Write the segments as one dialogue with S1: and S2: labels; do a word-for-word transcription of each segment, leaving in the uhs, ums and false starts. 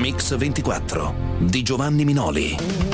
S1: Mix ventiquattro di Giovanni Minoli.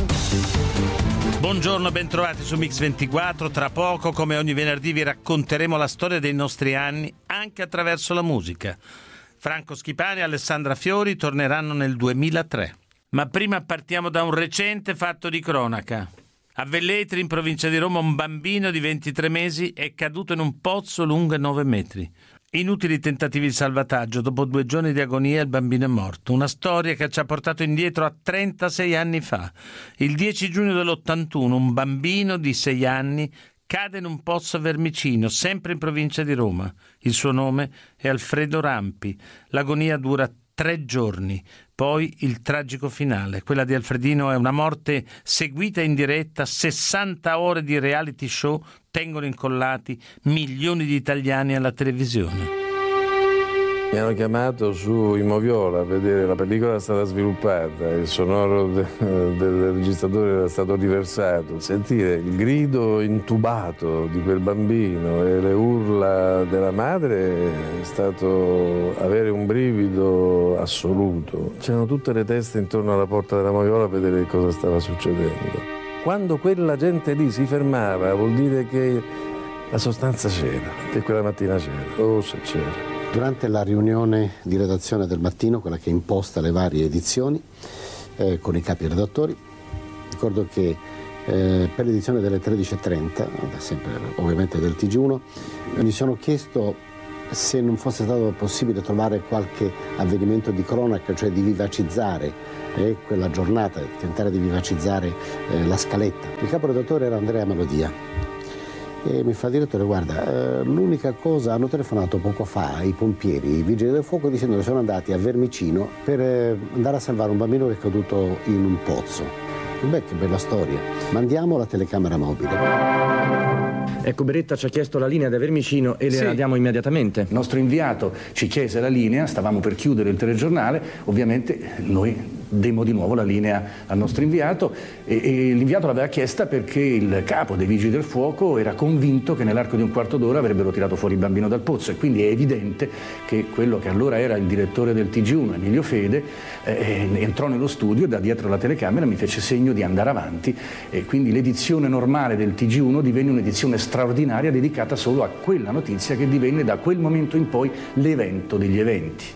S2: Buongiorno, bentrovati su Mix ventiquattro. Tra poco, come ogni venerdì, vi racconteremo la storia dei nostri anni anche attraverso la musica. Franco Schipani e Alessandra Fiori torneranno nel duemilatré. Ma prima partiamo da un recente fatto di cronaca. A Velletri, in provincia di Roma, un bambino di ventitré mesi è caduto in un pozzo lungo nove metri. Inutili tentativi di salvataggio, dopo due giorni di agonia il bambino è morto. Una storia che ci ha portato indietro a trentasei anni fa. Il dieci giugno dell'ottantuno un bambino di sei anni cade in un pozzo a Vermicino, sempre in provincia di Roma. Il suo nome è Alfredo Rampi. L'agonia dura tre giorni. Poi il tragico finale. Quella di Alfredino è una morte seguita in diretta. sessanta ore di reality show tengono incollati milioni di italiani alla televisione.
S3: Mi hanno chiamato su in Moviola a vedere, la pellicola era stata sviluppata, il sonoro de, del registratore era stato riversato. Sentire il grido intubato di quel bambino e le urla della madre è stato avere un brivido assoluto. C'erano tutte le teste intorno alla porta della Moviola a vedere cosa stava succedendo. Quando quella gente lì si fermava vuol dire che la sostanza c'era, e quella mattina c'era, oh se c'era.
S4: Durante la riunione di redazione del mattino, quella che imposta le varie edizioni, eh, con i capi redattori, ricordo che eh, per l'edizione delle tredici e trenta, sempre ovviamente del T G uno, mi sono chiesto se non fosse stato possibile trovare qualche avvenimento di cronaca, cioè di vivacizzare eh, quella giornata, tentare di vivacizzare eh, la scaletta. Il capo redattore era Andrea Melodia. E mi fa: direttore, guarda, eh, l'unica cosa, hanno telefonato poco fa i pompieri, i vigili del fuoco, dicendo che sono andati a Vermicino per eh, andare a salvare un bambino che è caduto in un pozzo. Beh, che bella storia. Mandiamo la telecamera mobile.
S5: Ecco, Beretta ci ha chiesto la linea da Vermicino e le
S6: sì.
S5: la diamo immediatamente.
S6: Il nostro inviato ci chiese la linea, stavamo per chiudere il telegiornale, ovviamente noi demmo di nuovo la linea al nostro inviato e, e l'inviato l'aveva chiesta perché il capo dei Vigili del Fuoco era convinto che nell'arco di un quarto d'ora avrebbero tirato fuori il bambino dal pozzo, e quindi è evidente che quello che allora era il direttore del T G uno, Emilio Fede, eh, entrò nello studio e da dietro la telecamera mi fece segno di andare avanti, e quindi l'edizione normale del T G uno divenne un'edizione straordinaria dedicata solo a quella notizia che divenne da quel momento in poi l'evento degli eventi.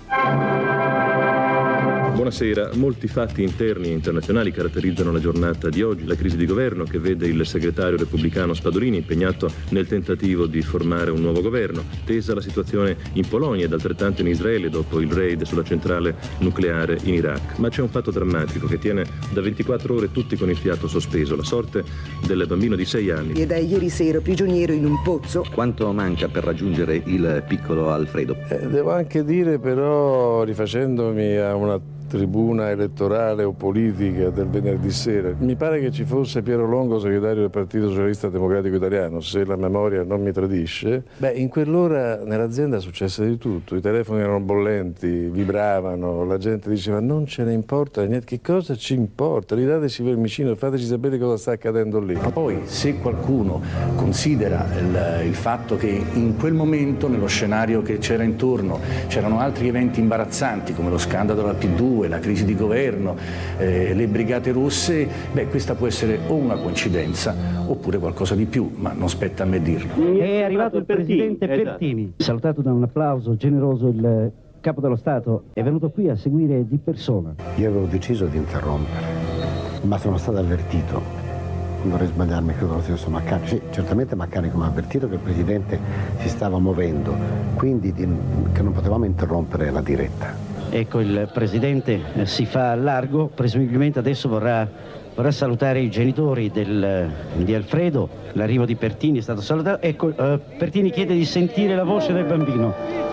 S7: Buonasera. Molti fatti interni e internazionali caratterizzano la giornata di oggi. La crisi di governo che vede il segretario repubblicano Spadolini impegnato nel tentativo di formare un nuovo governo. Tesa la situazione in Polonia ed altrettanto in Israele dopo il raid sulla centrale nucleare in Iraq. Ma c'è un fatto drammatico che tiene da ventiquattro ore tutti con il fiato sospeso. La sorte del bambino di sei anni.
S8: E da ieri sera prigioniero in un pozzo.
S9: Quanto manca per raggiungere il piccolo Alfredo?
S3: Eh, devo anche dire però, rifacendomi a una tribuna elettorale o politica del venerdì sera, mi pare che ci fosse Piero Longo, segretario del Partito Socialista Democratico Italiano, se la memoria non mi tradisce. Beh, in quell'ora nell'azienda successe di tutto, i telefoni erano bollenti, vibravano, la gente diceva non ce ne importa niente, che cosa ci importa, ridateci Vermicino, fateci sapere cosa sta accadendo lì.
S6: Ma poi se qualcuno considera il, il fatto che in quel momento nello scenario che c'era intorno c'erano altri eventi imbarazzanti come lo scandalo della P due, la crisi di governo, eh, le brigate rosse, beh, questa può essere o una coincidenza oppure qualcosa di più, ma non spetta a me dirlo.
S10: È arrivato il presidente Pertini, salutato da un applauso generoso. Il capo dello Stato è venuto qui a seguire di persona.
S4: Io avevo deciso di interrompere, ma sono stato avvertito, non vorrei sbagliarmi, credo lo stesso Maccani, sì, certamente Maccani come ha avvertito che il presidente si stava muovendo, quindi di, che non potevamo interrompere la diretta.
S10: Ecco, il presidente eh, si fa largo, presumibilmente adesso vorrà, vorrà salutare i genitori del, di Alfredo. L'arrivo di Pertini è stato salutato. Ecco, eh, Pertini chiede di sentire la voce del bambino.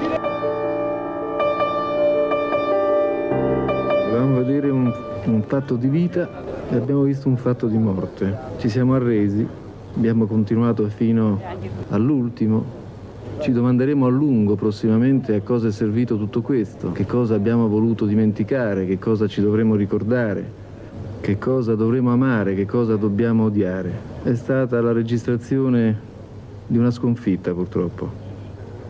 S11: Volevamo vedere un, un fatto di vita e abbiamo visto un fatto di morte. Ci siamo arresi, abbiamo continuato fino all'ultimo. Ci domanderemo a lungo prossimamente a cosa è servito tutto questo, che cosa abbiamo voluto dimenticare, che cosa ci dovremo ricordare, che cosa dovremo amare, che cosa dobbiamo odiare. È stata la registrazione di una sconfitta, purtroppo.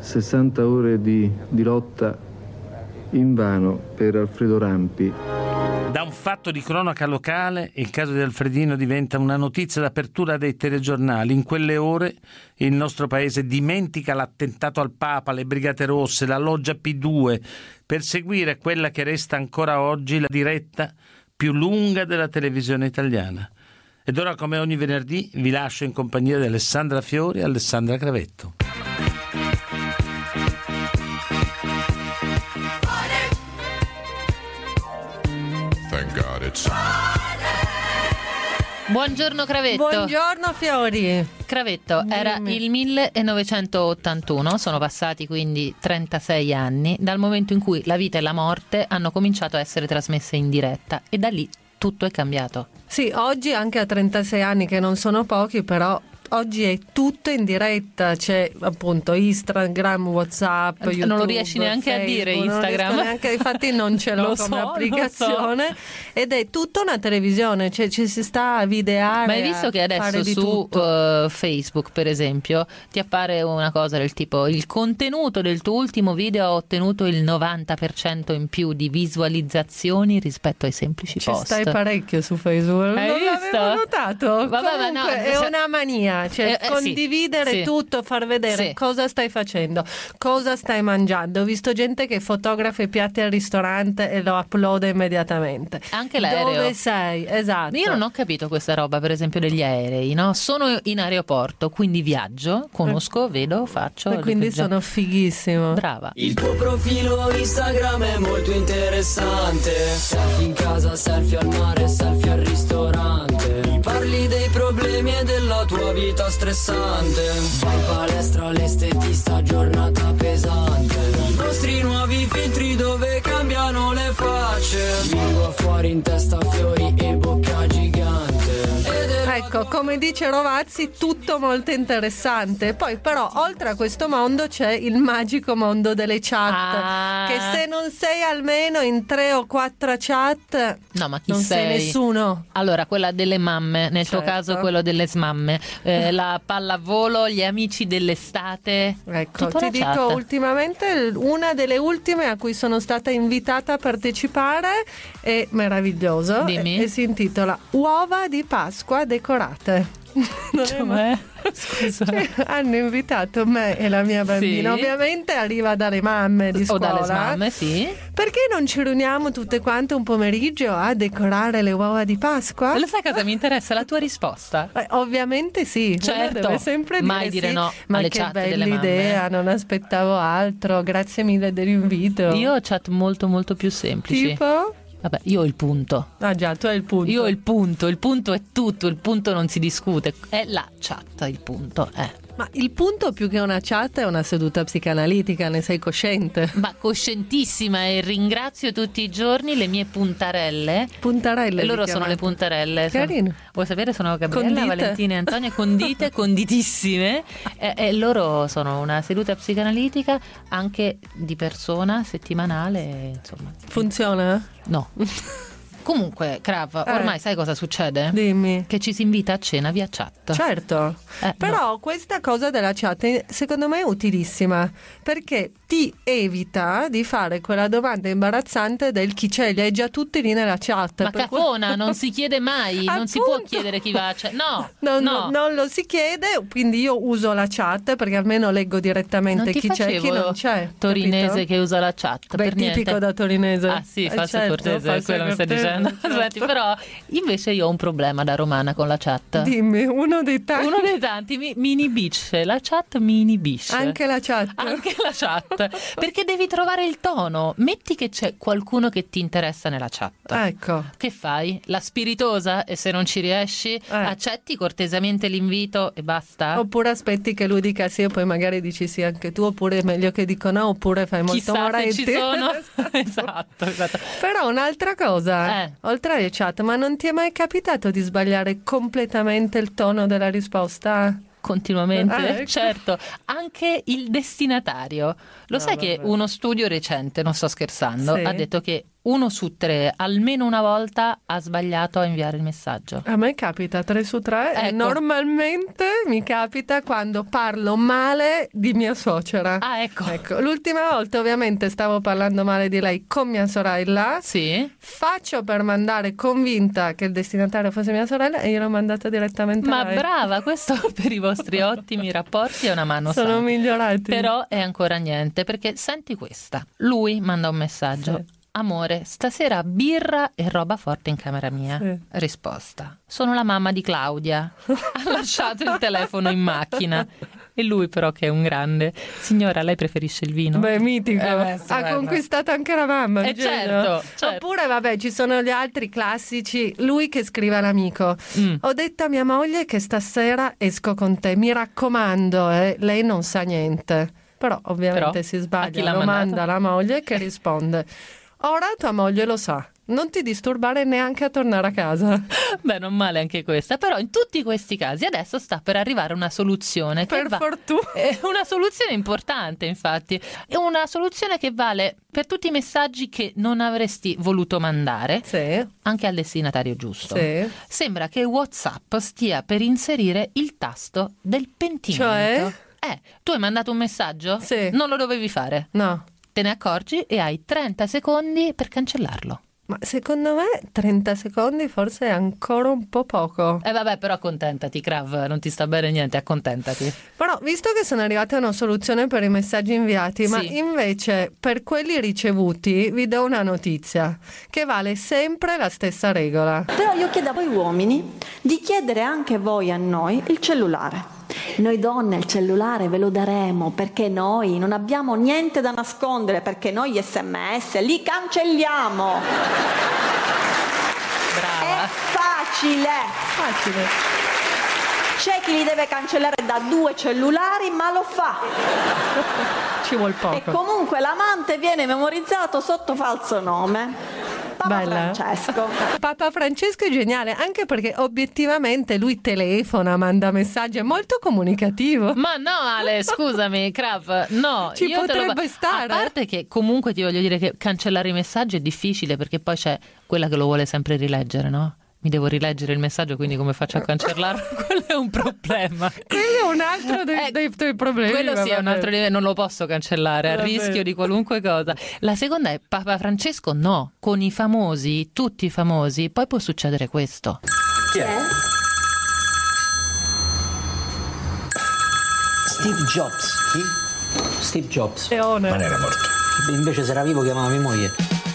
S11: sessanta ore di, di lotta invano per Alfredo Rampi.
S2: Da un fatto di cronaca locale, il caso di Alfredino diventa una notizia d'apertura dei telegiornali. In quelle ore il nostro paese dimentica l'attentato al Papa, le Brigate Rosse, la Loggia P due, per seguire quella che resta ancora oggi la diretta più lunga della televisione italiana. Ed ora, come ogni venerdì, vi lascio in compagnia di Alessandra Fiori e Alessandra Cravetto.
S12: Buongiorno Cravetto.
S13: Buongiorno Fiori.
S12: Cravetto,
S13: Dimmi.
S12: era il millenovecentottantuno, sono passati quindi trentasei anni dal momento in cui la vita e la morte hanno cominciato a essere trasmesse in diretta e da lì tutto è cambiato.
S13: Sì, oggi anche a trentasei anni, che non sono pochi, però oggi è tutto in diretta, c'è appunto Instagram, WhatsApp, YouTube,
S12: non lo riesci neanche
S13: Facebook,
S12: a dire
S13: Instagram.
S12: Instagram.
S13: Neanche, infatti non ce l'ho
S12: Lo
S13: come
S12: so,
S13: applicazione,
S12: lo so.
S13: Ed è tutta una televisione, cioè ci si sta a videare.
S12: Ma hai visto che adesso su uh, Facebook, per esempio, ti appare una cosa del tipo: il contenuto del tuo ultimo video ha ottenuto il novanta per cento in più di visualizzazioni rispetto ai semplici
S13: ci
S12: post.
S13: stai parecchio su Facebook.
S12: Hai
S13: non
S12: visto?
S13: l'avevo notato.
S12: Vabbè,
S13: Comunque,
S12: ma no,
S13: è
S12: cioè-
S13: una mania, cioè
S12: Eh, eh,
S13: condividere
S12: sì, sì.
S13: tutto, far vedere
S12: Sì.
S13: cosa stai facendo, cosa stai mangiando. Ho visto gente che fotografa i piatti al ristorante e lo uploada immediatamente.
S12: Anche l'aereo.
S13: Dove sei? Esatto.
S12: Io non ho capito questa roba, per esempio, degli aerei, no? Sono in aeroporto, quindi viaggio, conosco, vedo, faccio.
S13: E quindi
S12: già-
S13: sono fighissimo.
S12: Brava.
S14: Il tuo profilo Instagram è molto interessante. Selfie in casa, selfie al mare, selfie al ristorante. Mi parli dei problemi e della tua vita stressante. Vai in palestra, l'estetista, giornata pesante. I nostri nuovi filtri dove cambiano le facce. Lingua fuori, in testa fiori e bocca gigante. Ed è
S13: Ecco, come dice Rovazzi, tutto molto interessante. Poi però, oltre a questo mondo, c'è il magico mondo delle chat.
S12: Ah.
S13: Che se non sei almeno in tre o quattro chat,
S12: No, ma chi
S13: non sei
S12: sei?
S13: nessuno.
S12: Allora, quella delle mamme, nel tuo
S13: Certo.
S12: caso quello delle smamme, eh, la pallavolo, gli amici dell'estate.
S13: Ecco,
S12: Tutta
S13: ti
S12: una
S13: dico
S12: chat.
S13: ultimamente una delle ultime a cui sono stata invitata a partecipare è meraviglioso.
S12: Dimmi.
S13: E, e si intitola Uova di Pasqua decorate. Non è
S12: Com'è? Scusa.
S13: Cioè, hanno invitato me e la mia bambina.
S12: Sì.
S13: Ovviamente arriva dalle mamme di
S12: O
S13: scuola.
S12: dalle smamme, sì.
S13: Perché non ci riuniamo tutte quante un pomeriggio a decorare le uova di Pasqua?
S12: Lo sai cosa mi interessa? La tua risposta.
S13: Eh, ovviamente sì.
S12: Certo.
S13: Uno deve sempre dire
S12: Mai dire
S13: sì.
S12: no
S13: Ma
S12: alle
S13: che
S12: chat delle
S13: bella
S12: mamme.
S13: idea, non aspettavo altro. Grazie mille dell'invito.
S12: Io ho chat molto molto più semplici.
S13: Tipo?
S12: Vabbè, io ho il punto.
S13: Ah già, tu hai il punto.
S12: Io ho il punto, il punto è tutto, il punto non si discute. È la chat il punto, eh.
S13: Ma il punto più che una chat è una seduta psicanalitica, ne sei cosciente?
S12: Ma coscientissima, e ringrazio tutti i giorni le mie puntarelle.
S13: Puntarelle.
S12: E
S13: li
S12: loro sono
S13: chiamate.
S12: le puntarelle. Sono-
S13: Carino.
S12: vuoi sapere? Sono Gabriella,
S13: Condite.
S12: Valentina e Antonia, condite, conditissime. E, e loro sono una seduta psicanalitica anche di persona, settimanale, insomma.
S13: Funziona?
S12: No. Comunque, Krav,
S13: Eh.
S12: ormai sai cosa succede?
S13: Dimmi.
S12: Che ci si invita a cena via chat.
S13: Certo,
S12: Eh,
S13: però
S12: no.
S13: questa cosa della chat è, secondo me è utilissima, perché ti evita di fare quella domanda imbarazzante del chi c'è, li hai già tutti lì nella chat.
S12: Ma
S13: per cui-
S12: cafona, non si chiede mai, non si può
S13: Appunto.
S12: chiedere chi va a cena. No,
S13: No,
S12: no.
S13: no, non lo si chiede, quindi io uso la chat perché almeno leggo direttamente
S12: Non ti
S13: chi c'è e chi
S12: facevo
S13: non c'è.
S12: torinese
S13: capito?
S12: che usa la chat.
S13: Beh,
S12: per niente.
S13: tipico da torinese.
S12: Ah sì,
S13: Eh,
S12: falso
S13: certo,
S12: cortese,
S13: falso
S12: quello mi stai
S13: cortese,
S12: dicendo.
S13: certo.
S12: Senti, però invece io ho un problema da romana con la chat.
S13: Dimmi, uno dei tanti.
S12: Uno dei tanti mi, mi inibisce, la chat mi inibisce.
S13: Anche la chat.
S12: Anche la chat, perché devi trovare il tono. Metti che c'è qualcuno che ti interessa nella chat.
S13: Ecco.
S12: Che fai? La spiritosa? E se non ci riesci, accetti cortesemente l'invito e basta?
S13: Oppure aspetti che lui dica sì e poi magari dici sì anche tu, oppure è meglio che dico no, oppure fai molto
S12: Chissà se
S13: moretti.
S12: ci sono. esatto, esatto.
S13: Però un'altra cosa,
S12: Eh.
S13: oltre alle chat, ma non ti è mai capitato di sbagliare completamente il tono della risposta?
S12: Continuamente,
S13: Ah, ecco.
S12: certo, anche il destinatario. Lo
S13: No,
S12: sai che
S13: vabbè.
S12: uno studio recente, non sto scherzando,
S13: Sì.
S12: ha detto che uno su tre almeno una volta ha sbagliato a inviare il messaggio.
S13: A me capita tre su tre, ecco. E normalmente mi capita quando parlo male di mia suocera.
S12: Ah, ecco.
S13: ecco. L'ultima volta ovviamente stavo parlando male di lei con mia sorella.
S12: Sì.
S13: Faccio per mandare convinta che il destinatario fosse mia sorella e io l'ho mandata direttamente
S12: Ma
S13: a lei.
S12: brava, questo per i vostri ottimi rapporti è una mano
S13: Sono
S12: sana.
S13: migliorati.
S12: Però è ancora niente, perché senti questa. Lui manda un messaggio. Sì. Amore, stasera birra e roba forte in camera mia. Sì. Risposta. Sono la mamma di Claudia. Ha lasciato il telefono in macchina. E lui però, che è un grande. Signora, lei preferisce il vino?
S13: Beh, mitico.
S12: Eh, beh,
S13: ha conquistato anche la mamma.
S12: Eh, certo, certo.
S13: Oppure, vabbè, ci sono gli altri classici. Lui che scrive all'amico. Mm. Ho detto a mia moglie che stasera esco con te. Mi raccomando, eh, lei non sa niente. Però ovviamente però, si sbaglia. Lo manda la moglie che risponde. Ora tua moglie lo sa, non ti disturbare neanche a tornare a casa.
S12: Beh, non male anche questa, però in tutti questi casi adesso sta per arrivare una soluzione.
S13: Per
S12: che va...
S13: fortuna.
S12: È una soluzione importante, infatti. È una soluzione che vale per tutti i messaggi che non avresti voluto mandare,
S13: sì.
S12: Anche al destinatario giusto.
S13: Sì.
S12: Sembra che WhatsApp stia per inserire il tasto del pentimento.
S13: Cioè?
S12: Eh, tu hai mandato un messaggio?
S13: Sì.
S12: Non lo dovevi fare?
S13: No.
S12: Te ne accorgi e hai trenta secondi per cancellarlo.
S13: Ma secondo me trenta secondi forse è ancora un po' poco.
S12: Eh vabbè, però accontentati, Krav, non ti sta bene niente, accontentati.
S13: Però visto che sono arrivate a una soluzione per i messaggi inviati, sì. Ma invece per quelli ricevuti vi do una notizia, che vale sempre la stessa regola.
S15: Però io chiedo a voi uomini di chiedere anche voi a noi il cellulare. Noi donne il cellulare ve lo daremo perché noi non abbiamo niente da nascondere, perché noi gli sms li cancelliamo.
S12: Brava.
S15: È facile.
S13: Facile.
S15: C'è chi li deve cancellare da due cellulari, ma lo fa.
S13: Ci vuol poco.
S15: E comunque l'amante viene memorizzato sotto falso nome. Papa
S13: Bella.
S15: Francesco.
S13: Papa Francesco è geniale, anche perché obiettivamente lui telefona, manda messaggi, è molto comunicativo.
S12: Ma no, Ale, scusami, Krav, no.
S13: Ci
S12: io
S13: potrebbe
S12: te lo...
S13: stare.
S12: A parte che comunque ti voglio dire che cancellare i messaggi è difficile, perché poi c'è quella che lo vuole sempre rileggere, no? Mi devo rileggere il messaggio, quindi come faccio a cancellarlo? Quello è un problema.
S13: Quello è un altro dei, eh, dei tuoi problemi.
S12: Quello sì, è un altro livello, non lo posso cancellare, a rischio di qualunque cosa. La seconda è Papa Francesco, no. Con i famosi, tutti i famosi, poi può succedere questo.
S16: Chi è? Steve Jobs. Chi? Steve Jobs.
S13: Leone.
S16: Ma non era morto. Invece se era vivo chiamava mia moglie.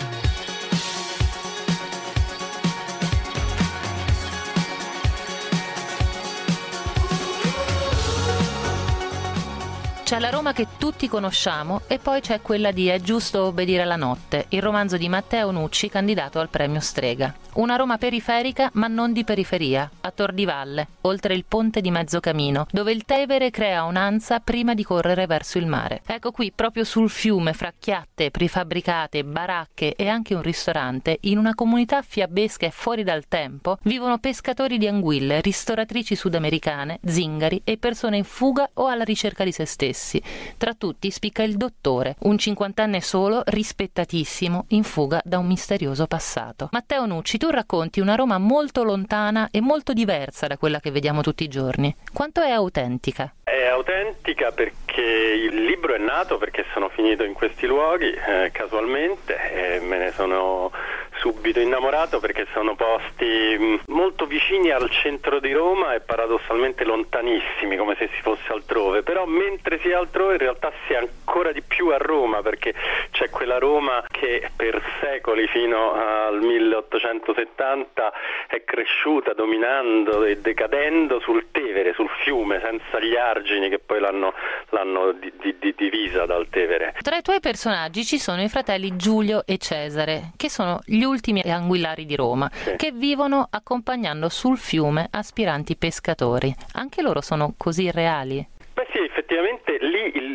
S12: C'è la Roma che tutti conosciamo e poi c'è quella di È giusto obbedire alla notte, il romanzo di Matteo Nucci candidato al premio Strega. Una Roma periferica ma non di periferia, a Tor di Valle, oltre il ponte di Mezzocamino, dove il Tevere crea un'ansa prima di correre verso il mare. Ecco qui, proprio sul fiume, fra chiatte, prefabbricate, baracche e anche un ristorante, in una comunità fiabesca e fuori dal tempo, vivono pescatori di anguille, ristoratrici sudamericane, zingari e persone in fuga o alla ricerca di se stessi. Tra tutti spicca il dottore, un cinquantenne solo, rispettatissimo, in fuga da un misterioso passato. Matteo Nucci, tu racconti una Roma molto lontana e molto diversa da quella che vediamo tutti i giorni. Quanto è autentica?
S17: È autentica perché il libro è nato perché sono finito in questi luoghi eh, casualmente e me ne sono subito innamorato perché sono posti mh, molto vicini al centro di Roma e paradossalmente lontanissimi, come se si fosse altrove, però mentre si è altrove in realtà si è ancora di più a Roma, perché c'è quella Roma che per secoli fino al milleottocentosettanta è cresciuta dominando e decadendo sul Tevere, sul fiume, senza gli argini che poi l'hanno, l'hanno di, di, di divisa dal Tevere.
S12: Tra i tuoi personaggi ci sono i fratelli Giulio e Cesare, che sono gli ultimi anguillari di Roma, sì, che vivono accompagnando sul fiume aspiranti pescatori. Anche loro sono così reali?
S17: Beh sì, effettivamente lì il,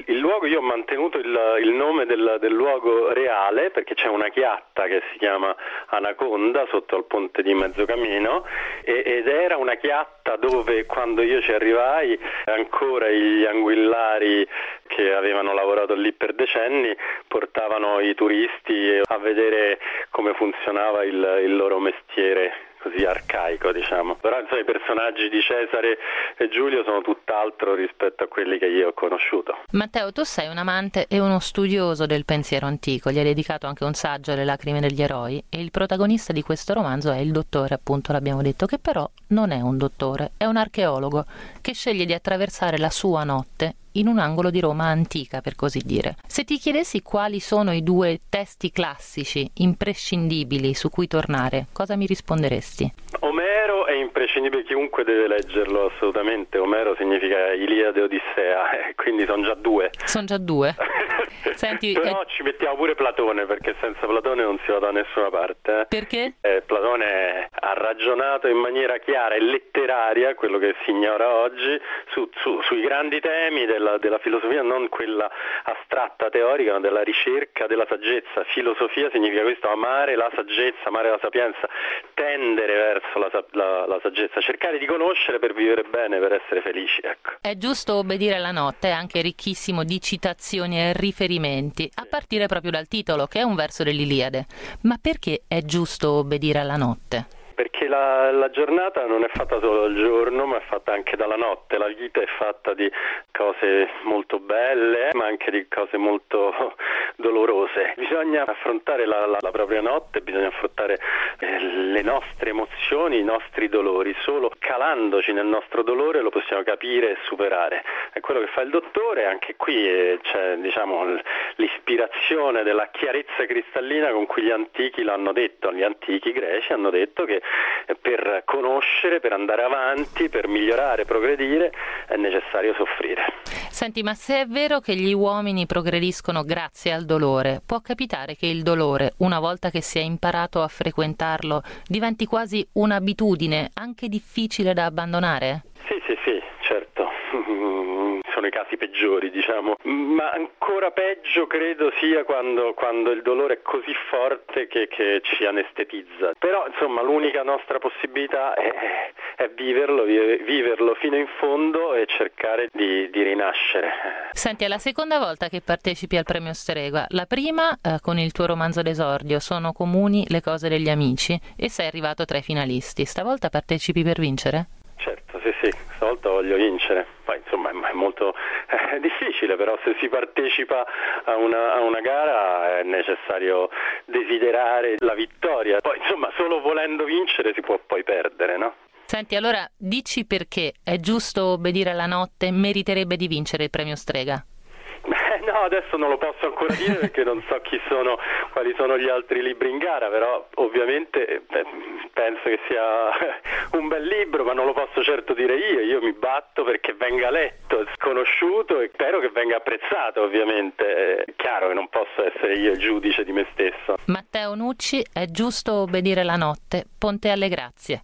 S17: il luogo, io ho mantenuto il, il nome del, del luogo reale perché c'è una chiatta che si chiama Anaconda sotto al ponte di Mezzocamino e, ed era una chiatta dove quando io ci arrivai ancora gli anguillari che avevano lavorato lì per decenni portavano i turisti a vedere come funzionava il, il loro mestiere così arcaico, diciamo. Però insomma, i personaggi di Cesare e Giulio sono tutt'altro rispetto a quelli che io ho conosciuto.
S12: Matteo, tu sei un amante e uno studioso del pensiero antico, gli hai dedicato anche un saggio, Le lacrime degli eroi, e il protagonista di questo romanzo è il dottore, appunto l'abbiamo detto, che però non è un dottore, è un archeologo che sceglie di attraversare la sua notte in un angolo di Roma antica, per così dire. Se ti chiedessi quali sono i due testi classici imprescindibili su cui tornare, cosa mi risponderesti?
S17: Omero è imprescindibile, chiunque deve leggerlo assolutamente. Omero significa Iliade e Odissea, eh, quindi sono già due.
S12: Sono già due. Senti,
S17: però
S12: eh...
S17: ci mettiamo pure Platone, perché senza Platone non si va da nessuna parte. Eh.
S12: Perché?
S17: Eh, Platone ha ragionato in maniera chiara e letteraria, quello che si ignora oggi, su, su, sui grandi temi della, della filosofia, non quella astratta teorica, ma della ricerca della saggezza. Filosofia significa questo: amare la saggezza, amare la sapienza, tendere verso la, la, la saggezza, cercare di conoscere per vivere bene, per essere felici, ecco.
S12: È giusto obbedire alla notte, è anche ricchissimo di citazioni e riferimenti, a partire proprio dal titolo, che è un verso dell'Iliade. Ma perché è giusto obbedire alla notte?
S17: Perché la, la giornata non è fatta solo dal giorno, ma è fatta anche dalla notte. La vita è fatta di cose molto belle, ma anche di cose molto dolorose. Bisogna affrontare la, la, la propria notte, bisogna affrontare eh, le nostre emozioni, i nostri dolori. Solo calandoci nel nostro dolore lo possiamo capire e superare. È quello che fa il dottore. Anche qui eh, c'è, diciamo, l'ispirazione della chiarezza cristallina con cui gli antichi l'hanno detto. Gli antichi greci hanno detto che per conoscere, per andare avanti, per migliorare, progredire, è necessario soffrire.
S12: Senti, ma se è vero che gli uomini progrediscono grazie al dolore, può capitare che il dolore, una volta che si è imparato a frequentarlo, diventi quasi un'abitudine, anche difficile da abbandonare?
S17: Sì, sì, sì, certo. Sono i casi peggiori, diciamo, ma ancora peggio credo sia quando, quando il dolore è così forte che, che ci anestetizza. Però insomma l'unica nostra possibilità è, è viverlo, viverlo fino in fondo e cercare di, di rinascere.
S12: Senti, è la seconda volta che partecipi al premio Strega. La prima eh, con il tuo romanzo d'esordio, Sono comuni le cose degli amici, e sei arrivato tra i finalisti. Stavolta partecipi per vincere?
S17: Certo, sì, sì, stavolta voglio vincere. Poi insomma è molto eh, difficile, però se si partecipa a una, a una gara è necessario desiderare la vittoria. Poi insomma solo volendo vincere si può poi perdere, no?
S12: Senti, allora dici perché è giusto obbedire alla notte, meriterebbe di vincere il premio Strega?
S17: No, adesso non lo posso ancora dire perché non so chi sono, quali sono gli altri libri in gara, però ovviamente beh, penso che sia un bel libro, ma non lo posso certo dire io. Io mi batto perché venga letto, sconosciuto, e spero che venga apprezzato, ovviamente. È chiaro che non posso essere io il giudice di me stesso.
S12: Matteo Nucci, è giusto obbedire la notte. Ponte alle grazie.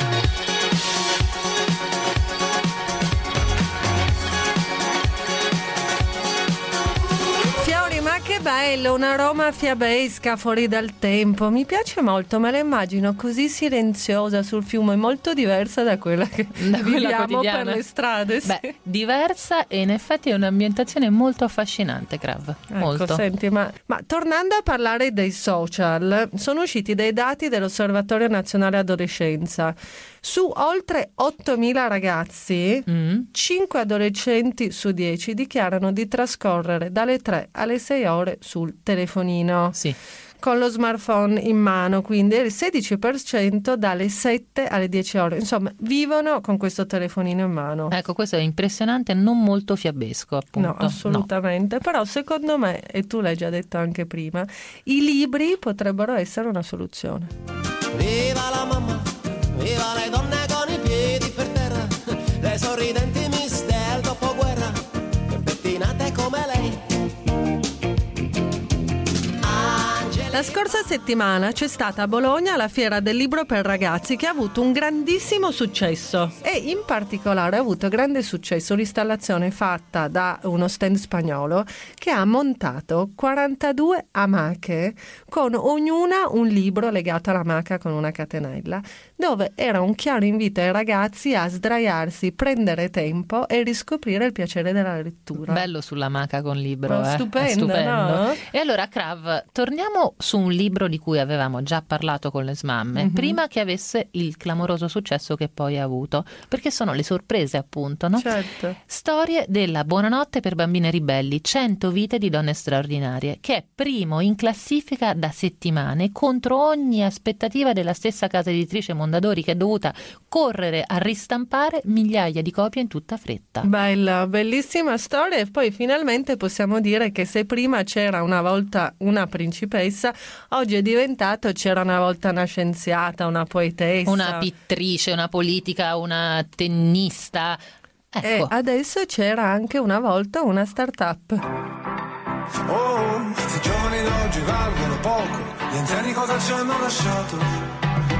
S13: Ma che bello, una Roma fiabesca fuori dal tempo, mi piace molto, me la immagino così silenziosa sul fiume, molto diversa da quella che da quella viviamo per le strade. Sì.
S12: Beh, diversa, e in effetti è un'ambientazione molto affascinante, Krav.
S13: Ecco,
S12: molto.
S13: Senti, ma, ma tornando a parlare dei social, sono usciti dei dati dell'Osservatorio Nazionale Adolescenza. Su oltre ottomila ragazzi, mm. cinque adolescenti su dieci dichiarano di trascorrere dalle tre alle sei ore sul telefonino.
S12: Sì.
S13: Con lo smartphone in mano, quindi il sedici per cento dalle sette alle dieci ore. Insomma, vivono con questo telefonino in mano.
S12: Ecco, questo è impressionante, non molto fiabesco, appunto.
S13: No, assolutamente. No. Però secondo me, e tu l'hai già detto anche prima, i libri potrebbero essere una soluzione.
S18: Viva la mamma, viva le donne con i piedi per terra, le sorridenti miss del dopoguerra, e pettinate come lei.
S13: La scorsa settimana c'è stata a Bologna la Fiera del Libro per Ragazzi, che ha avuto un grandissimo successo e in particolare ha avuto grande successo l'installazione fatta da uno stand spagnolo che ha montato quarantadue amache con ognuna un libro legato all'amaca con una catenella, dove era un chiaro invito ai ragazzi a sdraiarsi, prendere tempo e riscoprire il piacere della lettura.
S12: Bello sull'amaca con libro,
S13: oh,
S12: eh?
S13: Stupendo,
S12: È stupendo.
S13: No?
S12: E allora, Krav, torniamo su un libro di cui avevamo già parlato con le smamme, mm-hmm. prima che avesse il clamoroso successo che poi ha avuto, perché sono le sorprese, appunto, no?
S13: Certo.
S12: Storie della Buonanotte per bambine ribelli, cento vite di donne straordinarie, che è primo in classifica da settimane contro ogni aspettativa della stessa casa editrice Mondadori, che è dovuta correre a ristampare migliaia di copie in tutta fretta.
S13: Bella, bellissima storia. E poi finalmente possiamo dire che se prima c'era una volta una principessa, oggi è diventato c'era una volta una scienziata, una poetessa,
S12: una pittrice, una politica, una tennista. Ecco.
S13: E adesso c'era anche una volta una start-up.
S19: Oh, se i giovani d'oggi valgono poco, gli anziani cosa ci hanno lasciato?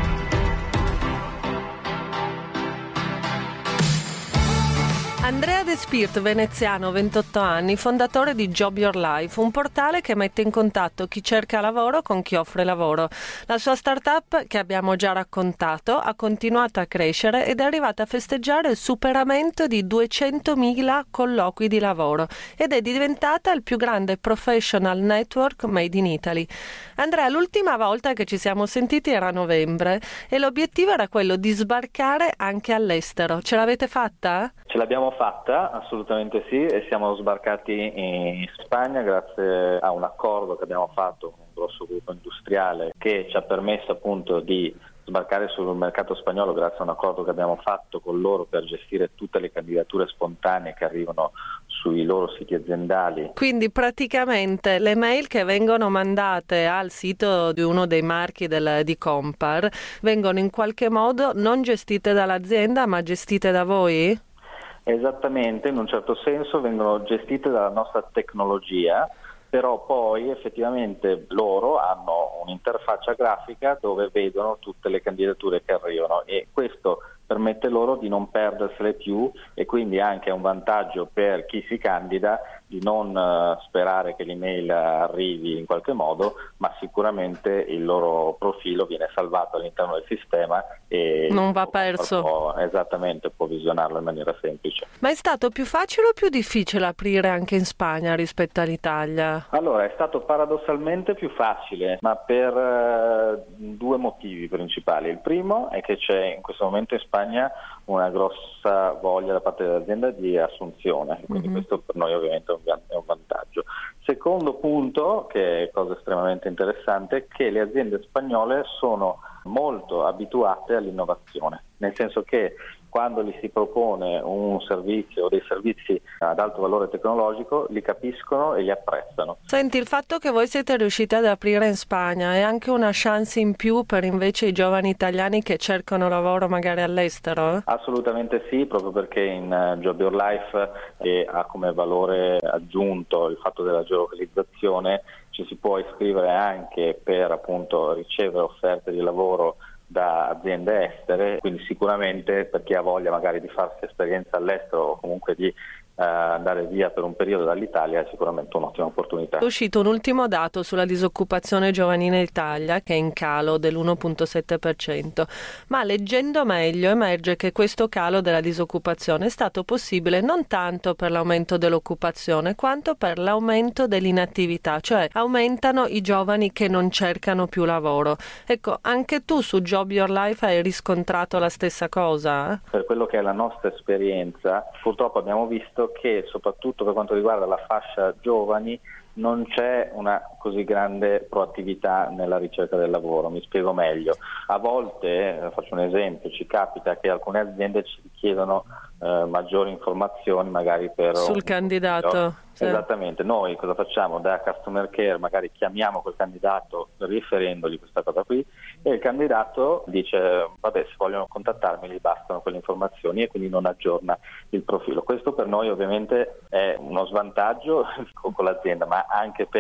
S13: Andrea De Spirt, veneziano, ventotto anni, fondatore di Job Your Life, un portale che mette in contatto chi cerca lavoro con chi offre lavoro. La sua startup, che abbiamo già raccontato, ha continuato a crescere ed è arrivata a festeggiare il superamento di duecentomila colloqui di lavoro ed è diventata il più grande professional network made in Italy. Andrea, l'ultima volta che ci siamo sentiti era a novembre e l'obiettivo era quello di sbarcare anche all'estero. Ce l'avete fatta?
S20: Ce l'abbiamo fatta, assolutamente sì, e siamo sbarcati in Spagna grazie a un accordo che abbiamo fatto con un grosso gruppo industriale che ci ha permesso appunto di sbarcare sul mercato spagnolo grazie a un accordo che abbiamo fatto con loro per gestire tutte le candidature spontanee che arrivano sui loro siti aziendali.
S13: Quindi praticamente le mail che vengono mandate al sito di uno dei marchi del, di Compar vengono in qualche modo non gestite dall'azienda ma gestite da voi?
S20: Esattamente, in un certo senso vengono gestite dalla nostra tecnologia, però poi effettivamente loro hanno un'interfaccia grafica dove vedono tutte le candidature che arrivano e questo permette loro di non perdersele più e quindi anche è un vantaggio per chi si candida di non uh, sperare che l'email arrivi in qualche modo, ma sicuramente il loro profilo viene salvato all'interno del sistema e
S13: non va perso.
S20: Può, esattamente, può visionarlo in maniera semplice.
S13: Ma è stato più facile o più difficile aprire anche in Spagna rispetto all'Italia?
S20: Allora, è stato paradossalmente più facile, ma per uh, due motivi principali. Il primo è che c'è in questo momento in Spagna una grossa voglia da parte dell'azienda di assunzione, quindi mm-hmm. questo per noi ovviamente è un vantaggio. Secondo punto, che è cosa estremamente interessante, è che le aziende spagnole sono molto abituate all'innovazione, nel senso che quando gli si propone un servizio o dei servizi ad alto valore tecnologico li capiscono e li apprezzano.
S13: Senti, il fatto che voi siete riusciti ad aprire in Spagna è anche una chance in più per invece i giovani italiani che cercano lavoro magari all'estero?
S20: Assolutamente sì, proprio perché in uh, Job Your Life eh, ha come valore aggiunto il fatto della geolocalizzazione, ci si può iscrivere anche per appunto ricevere offerte di lavoro da aziende estere, quindi sicuramente per chi ha voglia magari di farsi esperienza all'estero o comunque di Uh, andare via per un periodo dall'Italia è sicuramente un'ottima opportunità.
S13: È uscito un ultimo dato sulla disoccupazione giovanile in Italia che è in calo dell'uno virgola sette per cento, ma leggendo meglio emerge che questo calo della disoccupazione è stato possibile non tanto per l'aumento dell'occupazione quanto per l'aumento dell'inattività, cioè aumentano i giovani che non cercano più lavoro. Ecco, anche tu su Job Your Life hai riscontrato la stessa cosa?
S20: Per quello che è la nostra esperienza, purtroppo abbiamo visto che soprattutto per quanto riguarda la fascia giovani non c'è una così grande proattività nella ricerca del lavoro. Mi spiego meglio. A volte, eh, faccio un esempio, ci capita che alcune aziende ci chiedono eh, maggiori informazioni magari per
S13: sul
S20: un
S13: candidato.
S20: Sì. Esattamente, noi cosa facciamo? Da customer care magari chiamiamo quel candidato riferendogli questa cosa qui e il candidato dice vabbè, se vogliono contattarmi gli bastano quelle informazioni e quindi non aggiorna il profilo. Questo per noi ovviamente è uno svantaggio con l'azienda, ma anche per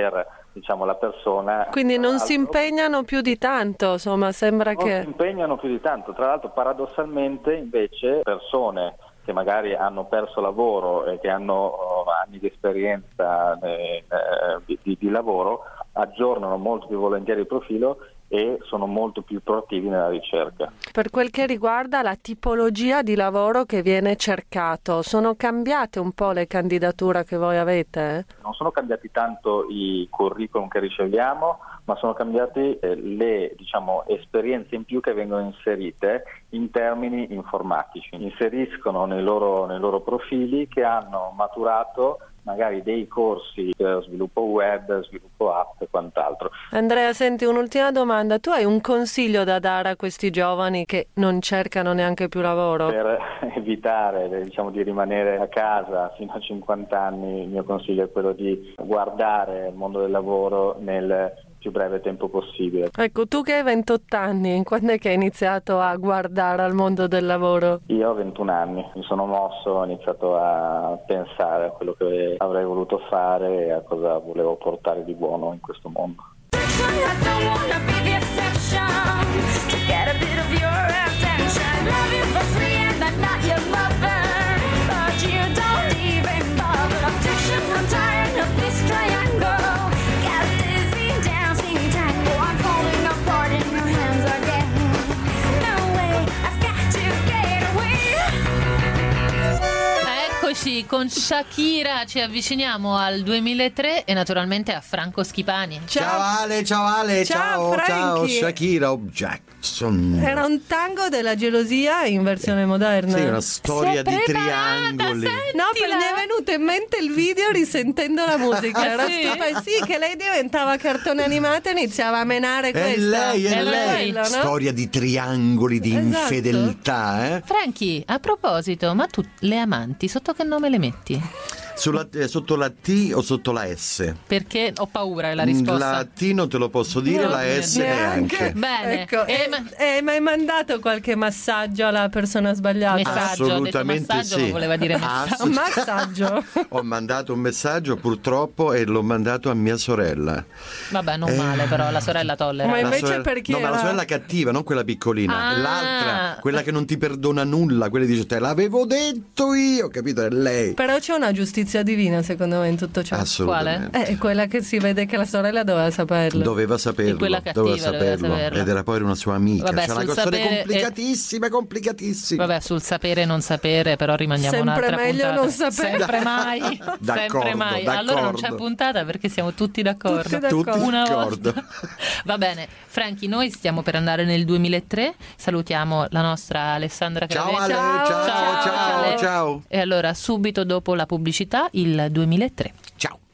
S20: diciamo, la persona.
S13: Quindi non si impegnano più di tanto, insomma, sembra
S20: non
S13: che...
S20: si impegnano più di tanto. Tra l'altro, paradossalmente, invece, persone che magari hanno perso lavoro e che hanno oh, anni di esperienza eh, di, di, di lavoro, aggiornano molto più volentieri il profilo e sono molto più proattivi nella ricerca.
S13: Per quel che riguarda la tipologia di lavoro che viene cercato, sono cambiate un po' le candidature che voi avete?
S20: Non sono cambiati tanto i curriculum che riceviamo, ma sono cambiate eh, le diciamo, esperienze in più che vengono inserite in termini informatici. Inseriscono nei loro, nei loro profili che hanno maturato magari dei corsi per sviluppo web, sviluppo app e quant'altro.
S13: Andrea, senti, un'ultima domanda. Tu hai un consiglio da dare a questi giovani che non cercano neanche più lavoro?
S20: Per evitare diciamo, di rimanere a casa fino a cinquanta anni, il mio consiglio è quello di guardare il mondo del lavoro nel più breve tempo possibile.
S13: Ecco, tu che hai ventotto anni, quando è che hai iniziato a guardare al mondo del lavoro?
S20: Io ho ventuno anni, mi sono mosso, ho iniziato a pensare a quello che avrei voluto fare e a cosa volevo portare di buono in questo mondo.
S12: Eccoci, con Shakira ci avviciniamo al duemilatré e naturalmente a Franco Schipani.
S21: Ciao Ale, ciao Ale, ciao,
S13: Ciao,
S21: ciao, Shakira o Jackson.
S13: Era un tango della gelosia in versione moderna.
S21: Sì, una storia di triangoli.
S13: No, perché mi è venuto in mente il video risentendo la musica. Era
S12: sì?
S13: stupido. Sì, che lei diventava cartone animato e iniziava a menare
S21: È
S13: questa.
S21: lei, è
S13: Era
S21: lei.
S13: quello, no?
S21: Storia di triangoli, di
S13: Esatto.
S21: infedeltà, eh?
S12: Franchi, a proposito, ma tu le amanti sotto che nome le metti?
S21: Sulla, eh, sotto la T o sotto la S?
S12: Perché ho paura è la risposta.
S21: La T non te lo posso dire,
S13: No,
S21: la S neanche.
S12: Bene.
S13: Ecco,
S12: Eh,
S13: eh,
S12: ma-
S13: eh, ma hai mandato qualche massaggio alla persona sbagliata?
S12: Messaggio,
S21: Assolutamente
S12: ho detto massaggio,
S21: sì.
S12: ma voleva dire massaggio.
S13: Un massaggio.
S21: Ho mandato un messaggio purtroppo e l'ho mandato a mia sorella.
S12: Vabbè, non
S21: Eh.
S12: male, però la sorella tollera.
S13: Ma
S21: La
S13: invece
S21: sorella-
S13: per chi
S21: No, ma la
S13: era?
S21: sorella cattiva, non quella piccolina.
S12: Ah.
S21: L'altra, quella che non ti perdona nulla, quella che dice te l'avevo detto io, capito? È lei.
S13: Però c'è una giustizia divina secondo me in tutto ciò.
S21: Assolutamente.
S13: Eh, è quella che si vede che la sorella doveva saperlo.
S21: Doveva saperlo,
S12: E quella cattiva
S21: doveva
S12: doveva
S21: saperlo.
S12: saperlo.
S21: Ed era poi una sua amica.
S12: Vabbè,
S21: C'è una
S12: sul
S21: storia
S12: sapere-
S21: complicatissima, complicatissima.
S12: Vabbè, sul sapere e non sapere, però rimaniamo
S13: Sempre
S12: un'altra
S13: meglio
S12: puntata.
S13: non sapere.
S12: Sempre mai.
S21: D'accordo,
S12: Sempre mai. Allora non c'è
S21: d'accordo.
S12: puntata perché siamo tutti d'accordo.
S13: Tutti d'accordo.
S21: Tutti
S12: Una
S21: d'accordo.
S12: volta. Va bene, Franchi, noi stiamo per andare nel duemilatré. Salutiamo la nostra Alessandra
S21: Ciao
S12: Cravesi.
S21: Ale, ciao, ciao, ciao,
S12: Ale.
S21: ciao.
S12: E allora, subito dopo la pubblicità, il duemilatré.
S21: Ciao.